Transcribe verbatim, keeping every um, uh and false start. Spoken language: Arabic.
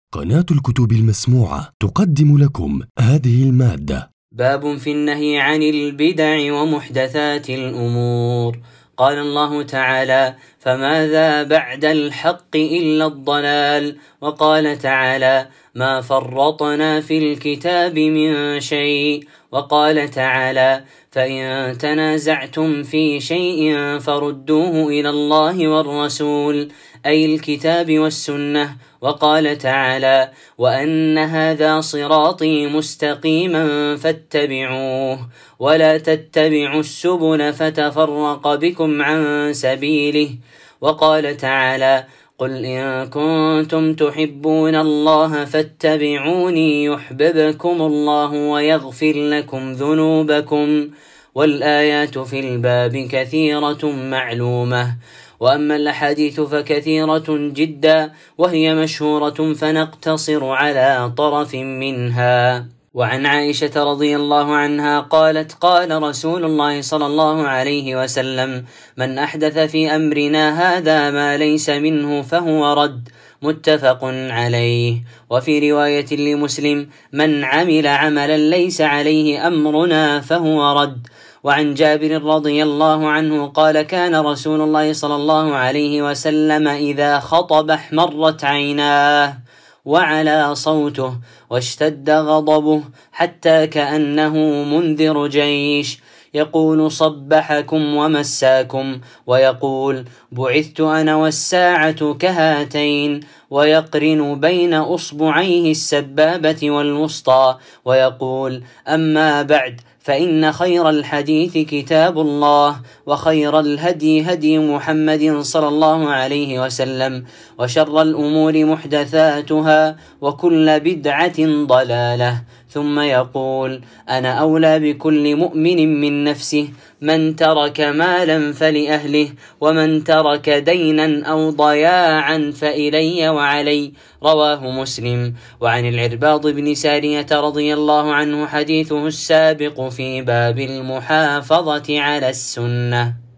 قناة الكتب المسموعة تقدم لكم هذه المادة. باب في النهي عن البدع ومحدثات الأمور. قال الله تعالى: فماذا بعد الحق إلا الضلال. وقال تعالى: ما فرطنا في الكتاب من شيء. وقال تعالى: فإن تنازعتم في شيء فردوه إلى الله والرسول، أي الكتاب والسنة. وقال تعالى: وأن هذا صراطي مستقيما فاتبعوه ولا تتبعوا السبل فتفرق بكم عن سبيله. وقال تعالى: قل إن كنتم تحبون الله فاتبعوني يحببكم الله ويغفر لكم ذنوبكم. والآيات في الباب كثيرة معلومة، وأما الأحاديث فكثيرة جدا، وهي مشهورة فنقتصر على طرف منها. وعن عائشة رضي الله عنها قالت: قال رسول الله صلى الله عليه وسلم: من أحدث في أمرنا هذا ما ليس منه فهو رد. متفق عليه. وفي رواية لمسلم: من عمل عملا ليس عليه أمرنا فهو رد. وعن جابر رضي الله عنه قال: كان رسول الله صلى الله عليه وسلم إذا خطب احمرت عيناه وعلى صوته واشتد غضبه حتى كأنه منذر جيش، يقول: صبحكم ومساكم، ويقول: بعثت أنا والساعة كهاتين، ويقرن بين أصبعيه السبابة والوسطى، ويقول: أما بعد، فإن خير الحديث كتاب الله، وخير الهدي هدي محمد صلى الله عليه وسلم، وشر الأمور محدثاتها، وكل بدعة ضلالة. ثم يقول: أنا أولى بكل مؤمن من نفسه، من ترك مالا فلأهله، ومن ترك دينا أو ضياعا فإلي وعلي. رواه مسلم. وعن العرباض بن سارية رضي الله عنه حديثه السابق في باب المحافظة على السنة.